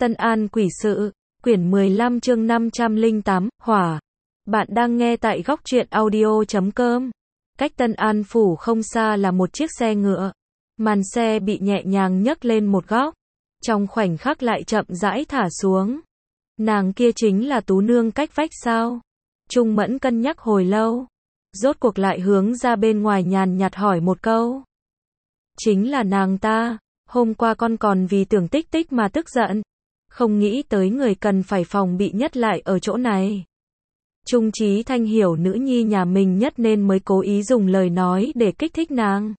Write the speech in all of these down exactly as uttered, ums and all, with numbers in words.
Tân An Quỷ Sự, quyển mười lăm chương năm trăm lẻ tám, Hỏa. Bạn đang nghe tại góc truyện audio chấm com. Cách Tân An Phủ không xa là một chiếc xe ngựa. Màn xe bị nhẹ nhàng nhấc lên một góc. Trong khoảnh khắc lại chậm rãi thả xuống. Nàng kia chính là Tú Nương cách vách sao? Trung Mẫn cân nhắc hồi lâu. Rốt cuộc lại hướng ra bên ngoài nhàn nhạt hỏi một câu. Chính là nàng ta. Hôm qua con còn vì Tưởng Tích Tích mà tức giận. Không nghĩ tới người cần phải phòng bị nhất lại ở chỗ này. Trung Chí Thanh hiểu nữ nhi nhà mình nhất nên mới cố ý dùng lời nói để kích thích nàng.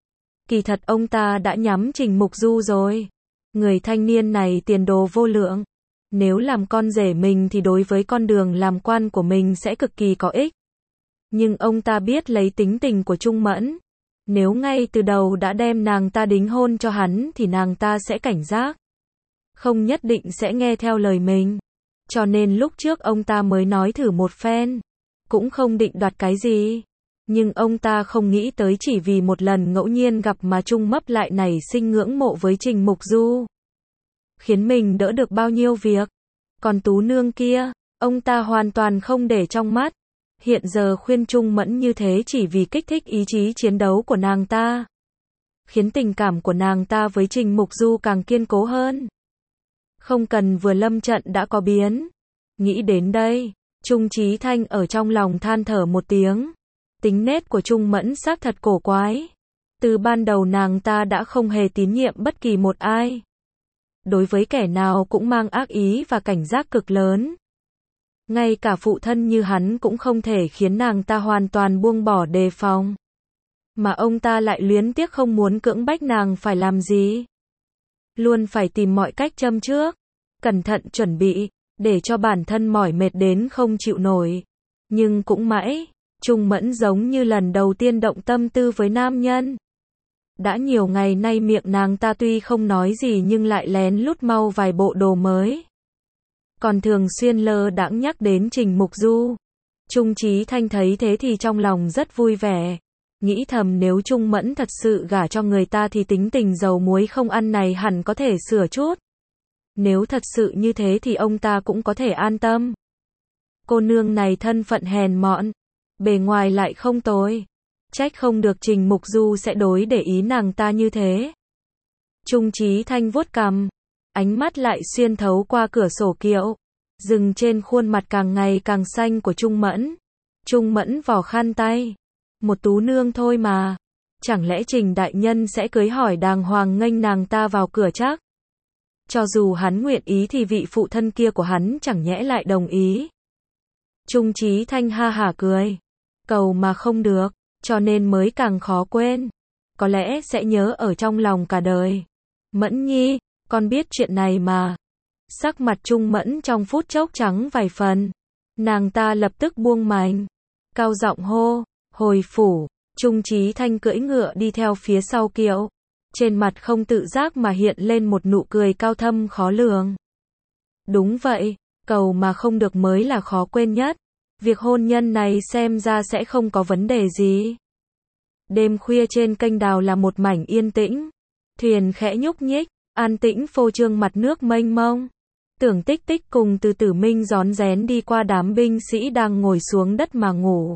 Kỳ thật ông ta đã nhắm Trình Mục Du rồi. Người thanh niên này tiền đồ vô lượng. Nếu làm con rể mình thì đối với con đường làm quan của mình sẽ cực kỳ có ích. Nhưng ông ta biết lấy tính tình của Trung Mẫn. Nếu ngay từ đầu đã đem nàng ta đính hôn cho hắn thì nàng ta sẽ cảnh giác. Không nhất định sẽ nghe theo lời mình. Cho nên lúc trước ông ta mới nói thử một phen. Cũng không định đoạt cái gì. Nhưng ông ta không nghĩ tới chỉ vì một lần ngẫu nhiên gặp mà Trung Mấp lại nảy sinh ngưỡng mộ với Trình Mục Du. Khiến mình đỡ được bao nhiêu việc. Còn Tú Nương kia, ông ta hoàn toàn không để trong mắt. Hiện giờ khuyên Trung Mẫn như thế chỉ vì kích thích ý chí chiến đấu của nàng ta. Khiến tình cảm của nàng ta với Trình Mục Du càng kiên cố hơn. Không cần vừa lâm trận đã có biến. Nghĩ đến đây, Trung Chí Thanh ở trong lòng than thở một tiếng. Tính nết của Trung Mẫn xác thật cổ quái. Từ ban đầu nàng ta đã không hề tín nhiệm bất kỳ một ai. Đối với kẻ nào cũng mang ác ý và cảnh giác cực lớn. Ngay cả phụ thân như hắn cũng không thể khiến nàng ta hoàn toàn buông bỏ đề phòng. Mà ông ta lại luyến tiếc không muốn cưỡng bách nàng phải làm gì. Luôn phải tìm mọi cách châm trước. Cẩn thận chuẩn bị, để cho bản thân mỏi mệt đến không chịu nổi. Nhưng cũng mãi, Trung Mẫn giống như lần đầu tiên động tâm tư với nam nhân. Đã nhiều ngày nay miệng nàng ta tuy không nói gì nhưng lại lén lút mau vài bộ đồ mới. Còn thường xuyên lơ đãng nhắc đến Trình Mục Du. Trung Chí Thanh thấy thế thì trong lòng rất vui vẻ. Nghĩ thầm nếu Trung Mẫn thật sự gả cho người ta thì tính tình dầu muối không ăn này hẳn có thể sửa chút. Nếu thật sự như thế thì ông ta cũng có thể an tâm. Cô nương này thân phận hèn mọn. Bề ngoài lại không tồi. Trách không được Trình Mục Du sẽ đối để ý nàng ta như thế. Trung Chí Thanh vuốt cằm. Ánh mắt lại xuyên thấu qua cửa sổ kiệu. Dừng trên khuôn mặt càng ngày càng xanh của Trung Mẫn. Trung Mẫn vò khăn tay. Một Tú Nương thôi mà. Chẳng lẽ Trình đại nhân sẽ cưới hỏi đàng hoàng nghênh nàng ta vào cửa chắc? Cho dù hắn nguyện ý thì vị phụ thân kia của hắn chẳng nhẽ lại đồng ý. Trung Chí Thanh ha hả cười. Cầu mà không được, cho nên mới càng khó quên. Có lẽ sẽ nhớ ở trong lòng cả đời. Mẫn nhi, con biết chuyện này mà. Sắc mặt Trung Mẫn trong phút chốc trắng vài phần. Nàng ta lập tức buông mành. Cao giọng hô, hồi phủ. Trung Chí Thanh cưỡi ngựa đi theo phía sau kiệu. Trên mặt không tự giác mà hiện lên một nụ cười cao thâm khó lường. Đúng vậy, cầu mà không được mới là khó quên nhất. Việc hôn nhân này xem ra sẽ không có vấn đề gì. Đêm khuya trên kênh đào là một mảnh yên tĩnh. Thuyền khẽ nhúc nhích, an tĩnh phô trương mặt nước mênh mông. Tưởng Tích Tích cùng Từ Tử Minh rón rén đi qua đám binh sĩ đang ngồi xuống đất mà ngủ.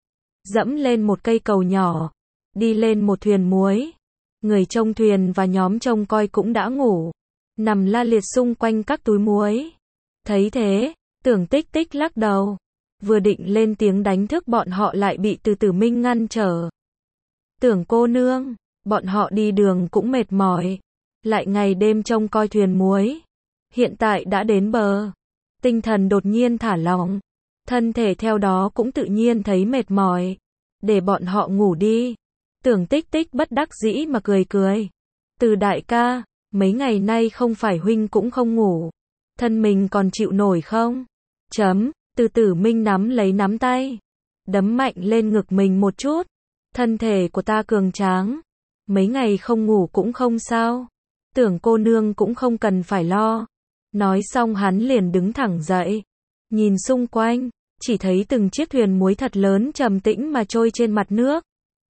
Dẫm lên một cây cầu nhỏ, đi lên một thuyền muối. Người trông thuyền và nhóm trông coi cũng đã ngủ, nằm la liệt xung quanh các túi muối. Thấy thế, Tưởng Tích Tích lắc đầu, vừa định lên tiếng đánh thức bọn họ lại bị Từ Tử Minh ngăn trở. Tưởng cô nương, bọn họ đi đường cũng mệt mỏi, lại ngày đêm trông coi thuyền muối. Hiện tại đã đến bờ, tinh thần đột nhiên thả lỏng, thân thể theo đó cũng tự nhiên thấy mệt mỏi. Để bọn họ ngủ đi. Tưởng Tích Tích bất đắc dĩ mà cười cười. Từ đại ca, mấy ngày nay không phải huynh cũng không ngủ. Thân mình còn chịu nổi không? Chấm, Từ Tử Minh nắm lấy nắm tay. Đấm mạnh lên ngực mình một chút. Thân thể của ta cường tráng. Mấy ngày không ngủ cũng không sao. Tưởng cô nương cũng không cần phải lo. Nói xong hắn liền đứng thẳng dậy. Nhìn xung quanh, chỉ thấy từng chiếc thuyền muối thật lớn trầm tĩnh mà trôi trên mặt nước.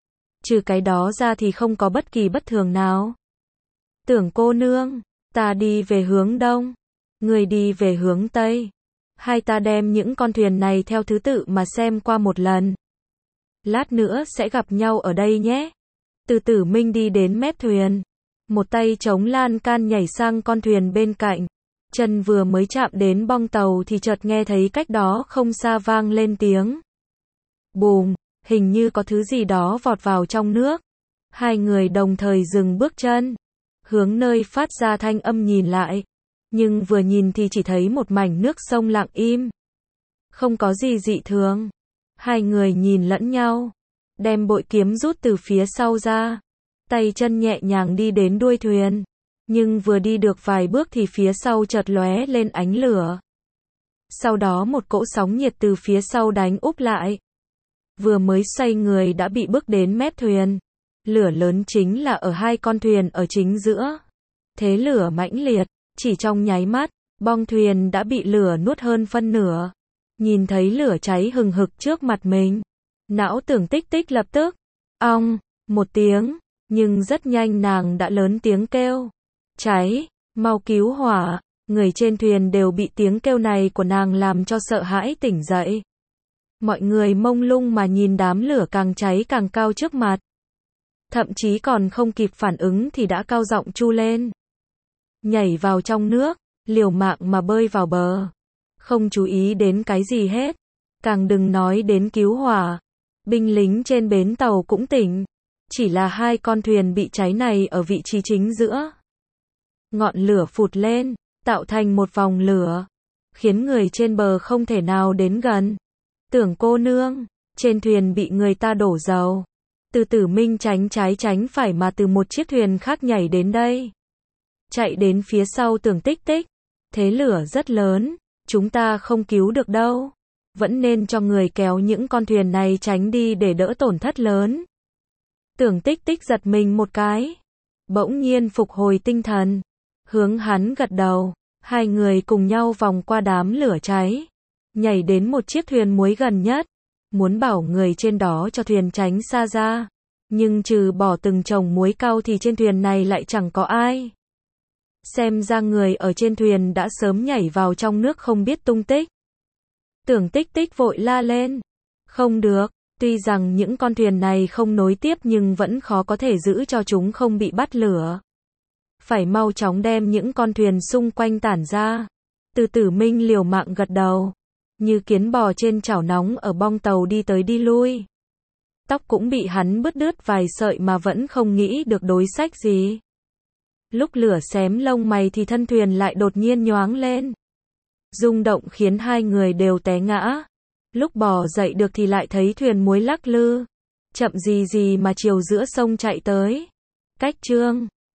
Trừ cái đó ra thì không có bất kỳ bất thường nào. Tưởng cô nương, ta đi về hướng đông. Người đi về hướng Tây. Hai ta đem những con thuyền này theo thứ tự mà xem qua một lần. Lát nữa sẽ gặp nhau ở đây nhé. Từ Tử Minh đi đến mép thuyền. Một tay chống lan can nhảy sang con thuyền bên cạnh. Chân vừa mới chạm đến bong tàu thì chợt nghe thấy cách đó không xa vang lên tiếng. Bùm, hình như có thứ gì đó vọt vào trong nước. Hai người đồng thời dừng bước chân. Hướng nơi phát ra thanh âm nhìn lại. Nhưng vừa nhìn thì chỉ thấy một mảnh nước sông lặng im. Không có gì dị thường. Hai người nhìn lẫn nhau. Đem bội kiếm rút từ phía sau ra. Tay chân nhẹ nhàng đi đến đuôi thuyền. Nhưng vừa đi được vài bước thì phía sau chợt lóe lên ánh lửa. Sau đó một cỗ sóng nhiệt từ phía sau đánh úp lại. Vừa mới xoay người đã bị bước đến mép thuyền. Lửa lớn chính là ở hai con thuyền ở chính giữa. Thế lửa mãnh liệt, chỉ trong nháy mắt, bong thuyền đã bị lửa nuốt hơn phân nửa. Nhìn thấy lửa cháy hừng hực trước mặt mình. Não tưởng Tích Tích lập tức, ong, một tiếng, nhưng rất nhanh nàng đã lớn tiếng kêu. Cháy, mau cứu hỏa, người trên thuyền đều bị tiếng kêu này của nàng làm cho sợ hãi tỉnh dậy. Mọi người mông lung mà nhìn đám lửa càng cháy càng cao trước mặt. Thậm chí còn không kịp phản ứng thì đã cao giọng chu lên. Nhảy vào trong nước, liều mạng mà bơi vào bờ. Không chú ý đến cái gì hết. Càng đừng nói đến cứu hỏa. Binh lính trên bến tàu cũng tỉnh. Chỉ là hai con thuyền bị cháy này ở vị trí chính giữa. Ngọn lửa phụt lên, tạo thành một vòng lửa. Khiến người trên bờ không thể nào đến gần. Tưởng cô nương, trên thuyền bị người ta đổ dầu. Từ Tử Minh tránh trái tránh phải mà từ một chiếc thuyền khác nhảy đến đây. Chạy đến phía sau Tưởng Tích Tích. Thế lửa rất lớn, chúng ta không cứu được đâu. Vẫn nên cho người kéo những con thuyền này tránh đi để đỡ tổn thất lớn. Tưởng Tích Tích giật mình một cái. Bỗng nhiên phục hồi tinh thần. Hướng hắn gật đầu. Hai người cùng nhau vòng qua đám lửa cháy. Nhảy đến một chiếc thuyền muối gần nhất. Muốn bảo người trên đó cho thuyền tránh xa ra. Nhưng trừ bỏ từng chồng muối cao thì trên thuyền này lại chẳng có ai. Xem ra người ở trên thuyền đã sớm nhảy vào trong nước không biết tung tích. Tưởng Tích Tích vội la lên. Không được, tuy rằng những con thuyền này không nối tiếp nhưng vẫn khó có thể giữ cho chúng không bị bắt lửa. Phải mau chóng đem những con thuyền xung quanh tản ra. Từ Tử Minh liều mạng gật đầu. Như kiến bò trên chảo nóng ở bong tàu đi tới đi lui. Tóc cũng bị hắn bứt đứt vài sợi mà vẫn không nghĩ được đối sách gì. Lúc lửa xém lông mày thì thân thuyền lại đột nhiên nhoáng lên. Rung động khiến hai người đều té ngã. Lúc bò dậy được thì lại thấy thuyền muối lắc lư. Chậm gì gì mà chiều giữa sông chạy tới. Cách chương